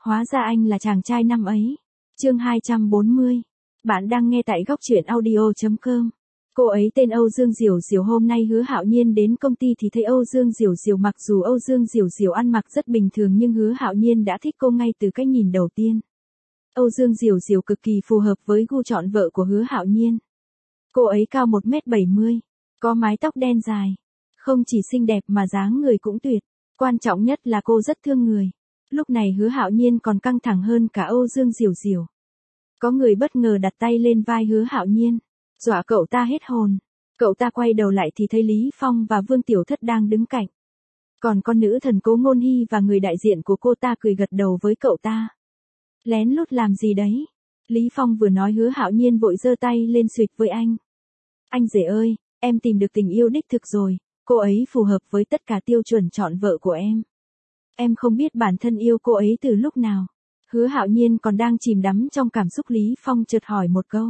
Hóa ra anh là chàng trai năm ấy. Chương 240. Bạn đang nghe tại góc truyện audio.com. Cô ấy tên Âu Dương Diểu Diểu. Hôm nay Hứa Hạo Nhiên đến công ty thì thấy Âu Dương Diểu Diểu. Mặc dù Âu Dương Diểu Diểu ăn mặc rất bình thường nhưng Hứa Hạo Nhiên đã thích cô ngay từ cái nhìn đầu tiên. Âu Dương Diểu Diểu cực kỳ phù hợp với gu chọn vợ của Hứa Hạo Nhiên. Cô ấy cao 1m70, có mái tóc đen dài. Không chỉ xinh đẹp mà dáng người cũng tuyệt. Quan trọng nhất là cô rất thương người. Lúc này Hứa Hạo Nhiên còn căng thẳng hơn cả Âu Dương Diểu Diểu. Có người bất ngờ đặt tay lên vai Hứa Hạo Nhiên, dọa cậu ta hết hồn. Cậu ta quay đầu lại thì thấy Lý Phong và Vương Tiểu Thất đang đứng cạnh. Còn con nữ thần Cố Ngôn Hy và người đại diện của cô ta cười gật đầu với cậu ta. Lén lút làm gì đấy? Lý Phong vừa nói Hứa Hạo Nhiên vội giơ tay lên xuỵt với anh. Anh rể ơi, em tìm được tình yêu đích thực rồi, cô ấy phù hợp với tất cả tiêu chuẩn chọn vợ của em. Em không biết bản thân yêu cô ấy từ lúc nào. Hứa Hạo Nhiên còn đang chìm đắm trong cảm xúc, Lý Phong chợt hỏi một câu.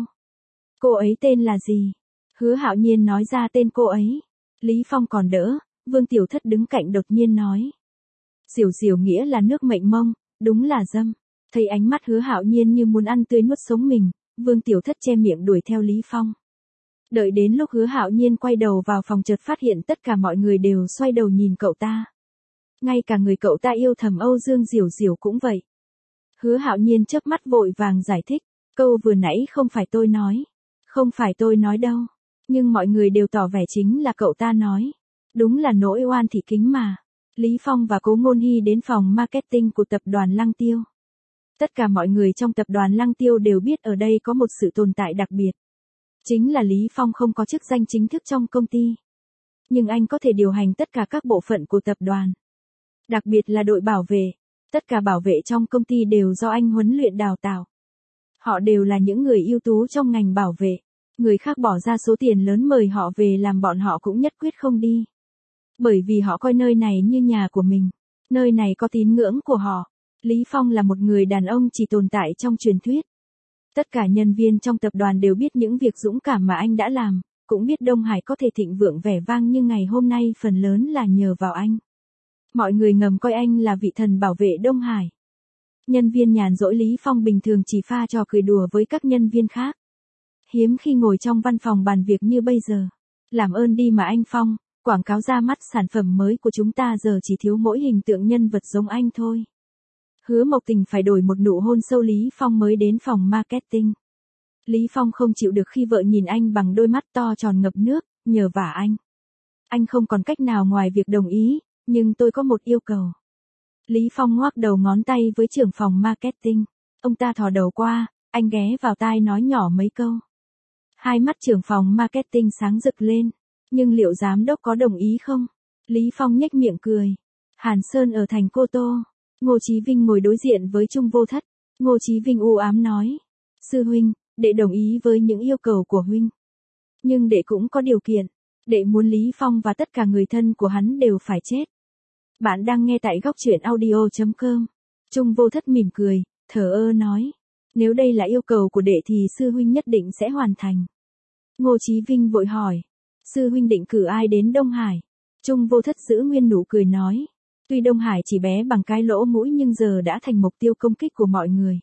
Cô ấy tên là gì? Hứa Hạo Nhiên nói ra tên cô ấy. Lý Phong còn đỡ, Vương Tiểu Thất đứng cạnh đột nhiên nói. Diểu Diểu nghĩa là nước mênh mông, đúng là dâm. Thấy ánh mắt Hứa Hạo Nhiên như muốn ăn tươi nuốt sống mình, Vương Tiểu Thất che miệng đuổi theo Lý Phong. Đợi đến lúc Hứa Hạo Nhiên quay đầu vào phòng chợt phát hiện tất cả mọi người đều xoay đầu nhìn cậu ta. Ngay cả người cậu ta yêu thầm Âu Dương Diểu Diểu cũng vậy. Hứa Hạo Nhiên chớp mắt vội vàng giải thích, câu vừa nãy không phải tôi nói. Không phải tôi nói đâu. Nhưng mọi người đều tỏ vẻ chính là cậu ta nói. Đúng là nỗi oan thị kính mà. Lý Phong và Cố Ngôn Hy đến phòng marketing của tập đoàn Lăng Tiêu. Tất cả mọi người trong tập đoàn Lăng Tiêu đều biết ở đây có một sự tồn tại đặc biệt. Chính là Lý Phong không có chức danh chính thức trong công ty. Nhưng anh có thể điều hành tất cả các bộ phận của tập đoàn. Đặc biệt là đội bảo vệ. Tất cả bảo vệ trong công ty đều do anh huấn luyện đào tạo. Họ đều là những người ưu tú trong ngành bảo vệ. Người khác bỏ ra số tiền lớn mời họ về làm bọn họ cũng nhất quyết không đi. Bởi vì họ coi nơi này như nhà của mình. Nơi này có tín ngưỡng của họ. Lý Phong là một người đàn ông chỉ tồn tại trong truyền thuyết. Tất cả nhân viên trong tập đoàn đều biết những việc dũng cảm mà anh đã làm, cũng biết Đông Hải có thể thịnh vượng vẻ vang như ngày hôm nay phần lớn là nhờ vào anh. Mọi người ngầm coi anh là vị thần bảo vệ Đông Hải. Nhân viên nhàn rỗi Lý Phong bình thường chỉ pha trò cười đùa với các nhân viên khác. Hiếm khi ngồi trong văn phòng bàn việc như bây giờ. Làm ơn đi mà anh Phong, quảng cáo ra mắt sản phẩm mới của chúng ta giờ chỉ thiếu mỗi hình tượng nhân vật giống anh thôi. Hứa Mộc Tình phải đổi một nụ hôn sâu Lý Phong mới đến phòng marketing. Lý Phong không chịu được khi vợ nhìn anh bằng đôi mắt to tròn ngập nước, nhờ vả anh. Anh không còn cách nào ngoài việc đồng ý, nhưng tôi có một yêu cầu. Lý Phong ngoắc đầu ngón tay với trưởng phòng marketing. Ông ta thò đầu qua, anh ghé vào tai nói nhỏ mấy câu. Hai mắt trưởng phòng marketing sáng rực lên. Nhưng liệu giám đốc có đồng ý không? Lý Phong nhếch miệng cười. Hàn Sơn ở thành Cô Tô. Ngô Chí Vinh ngồi đối diện với Trung Vô Thất. Ngô Chí Vinh u ám nói. Sư huynh, đệ đồng ý với những yêu cầu của huynh. Nhưng đệ cũng có điều kiện. Đệ muốn Lý Phong và tất cả người thân của hắn đều phải chết. Bạn đang nghe tại góc truyện audio.com. Trung Vô Thất mỉm cười, thờ ơ nói. Nếu đây là yêu cầu của đệ thì sư huynh nhất định sẽ hoàn thành. Ngô Chí Vinh vội hỏi. Sư huynh định cử ai đến Đông Hải? Trung Vô Thất giữ nguyên nụ cười nói. Tuy Đông Hải chỉ bé bằng cái lỗ mũi nhưng giờ đã thành mục tiêu công kích của mọi người.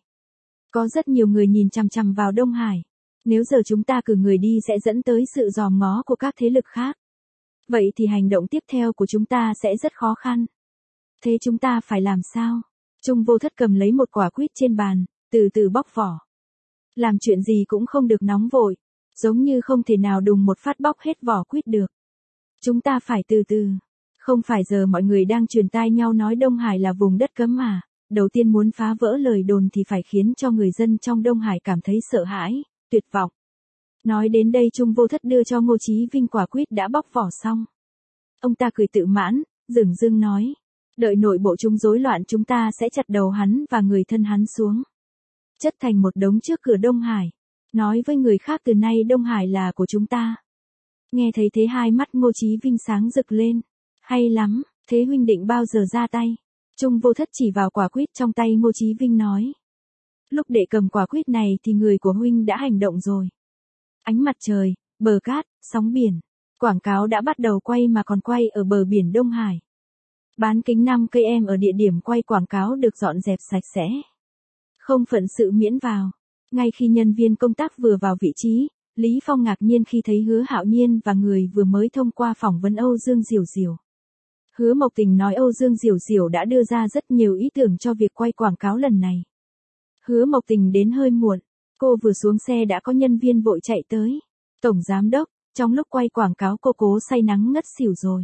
Có rất nhiều người nhìn chằm chằm vào Đông Hải. Nếu giờ chúng ta cử người đi sẽ dẫn tới sự dòm ngó của các thế lực khác. Vậy thì hành động tiếp theo của chúng ta sẽ rất khó khăn. Thế chúng ta phải làm sao? Trung Vô Thất cầm lấy một quả quýt trên bàn, từ từ bóc vỏ. Làm chuyện gì cũng không được nóng vội, giống như không thể nào đùng một phát bóc hết vỏ quýt được. Chúng ta phải từ từ. Không phải giờ mọi người đang truyền tai nhau nói Đông Hải là vùng đất cấm mà. Đầu tiên muốn phá vỡ lời đồn thì phải khiến cho người dân trong Đông Hải cảm thấy sợ hãi, tuyệt vọng. Nói đến đây Trung Vô Thất đưa cho Ngô Chí Vinh quả quýt đã bóc vỏ xong. Ông ta cười tự mãn, dửng dưng nói. Đợi nội bộ chúng rối loạn chúng ta sẽ chặt đầu hắn và người thân hắn xuống. Chất thành một đống trước cửa Đông Hải. Nói với người khác từ nay Đông Hải là của chúng ta. Nghe thấy thế hai mắt Ngô Chí Vinh sáng rực lên. Hay lắm, thế huynh định bao giờ ra tay? Trung Vô Thất chỉ vào quả quýt trong tay Ngô Chí Vinh nói. Lúc đệ cầm quả quýt này thì người của huynh đã hành động rồi. Ánh mặt trời, bờ cát, sóng biển. Quảng cáo đã bắt đầu quay mà còn quay ở bờ biển Đông Hải. Bán kính 5 cây em ở địa điểm quay quảng cáo được dọn dẹp sạch sẽ. Không phận sự miễn vào. Ngay khi nhân viên công tác vừa vào vị trí, Lý Phong ngạc nhiên khi thấy Hứa Hạo Nhiên và người vừa mới thông qua phỏng vấn Âu Dương Diểu Diểu. Hứa Mộc Tình nói Âu Dương Diểu Diểu đã đưa ra rất nhiều ý tưởng cho việc quay quảng cáo lần này. Hứa Mộc Tình đến hơi muộn, cô vừa xuống xe đã có nhân viên vội chạy tới. Tổng giám đốc, trong lúc quay quảng cáo cô cố say nắng ngất xỉu rồi.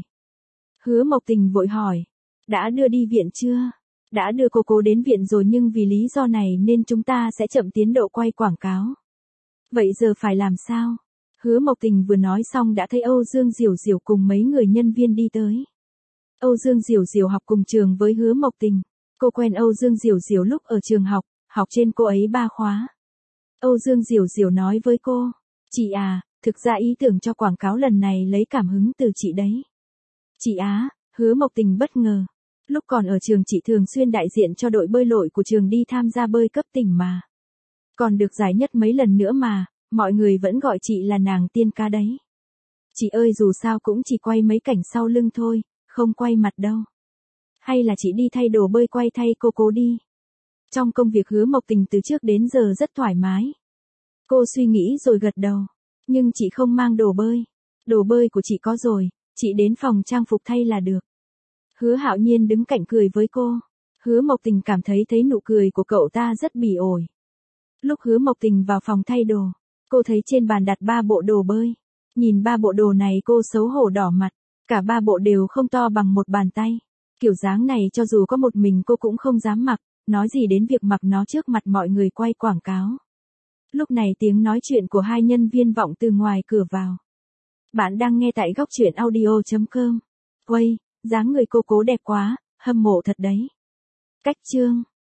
Hứa Mộc Tình vội hỏi, đã đưa đi viện chưa? Đã đưa cô cố đến viện rồi nhưng vì lý do này nên chúng ta sẽ chậm tiến độ quay quảng cáo. Vậy giờ phải làm sao? Hứa Mộc Tình vừa nói xong đã thấy Âu Dương Diểu Diểu cùng mấy người nhân viên đi tới. Âu Dương Diểu Diểu học cùng trường với Hứa Mộc Tình. Cô quen Âu Dương Diểu Diểu lúc ở trường học trên cô ấy 3 khóa. Âu Dương Diểu Diểu nói với cô, chị à, thực ra ý tưởng cho quảng cáo lần này lấy cảm hứng từ chị đấy. Chị á, Hứa Mộc Tình bất ngờ. Lúc còn ở trường chị thường xuyên đại diện cho đội bơi lội của trường đi tham gia bơi cấp tỉnh mà. Còn được giải nhất mấy lần nữa mà, mọi người vẫn gọi chị là nàng tiên ca đấy. Chị ơi dù sao cũng chỉ quay mấy cảnh sau lưng thôi, không quay mặt đâu. Hay là chị đi thay đồ bơi quay thay cô cố đi. Trong công việc Hứa Mộc Tình từ trước đến giờ rất thoải mái. Cô suy nghĩ rồi gật đầu. Nhưng chị không mang đồ bơi. Đồ bơi của chị có rồi, chị đến phòng trang phục thay là được. Hứa Hạo Nhiên đứng cạnh cười với cô. Hứa Mộc Tình cảm thấy nụ cười của cậu ta rất bỉ ổi. Lúc Hứa Mộc Tình vào phòng thay đồ, cô thấy trên bàn đặt 3 bộ đồ bơi. Nhìn 3 bộ đồ này cô xấu hổ đỏ mặt. Cả 3 bộ đều không to bằng một bàn tay. Kiểu dáng này cho dù có một mình cô cũng không dám mặc, nói gì đến việc mặc nó trước mặt mọi người quay quảng cáo. Lúc này tiếng nói chuyện của hai nhân viên vọng từ ngoài cửa vào. Bạn đang nghe tại góc truyện audio.com. Uầy, dáng người cô cố đẹp quá, hâm mộ thật đấy. Cách chương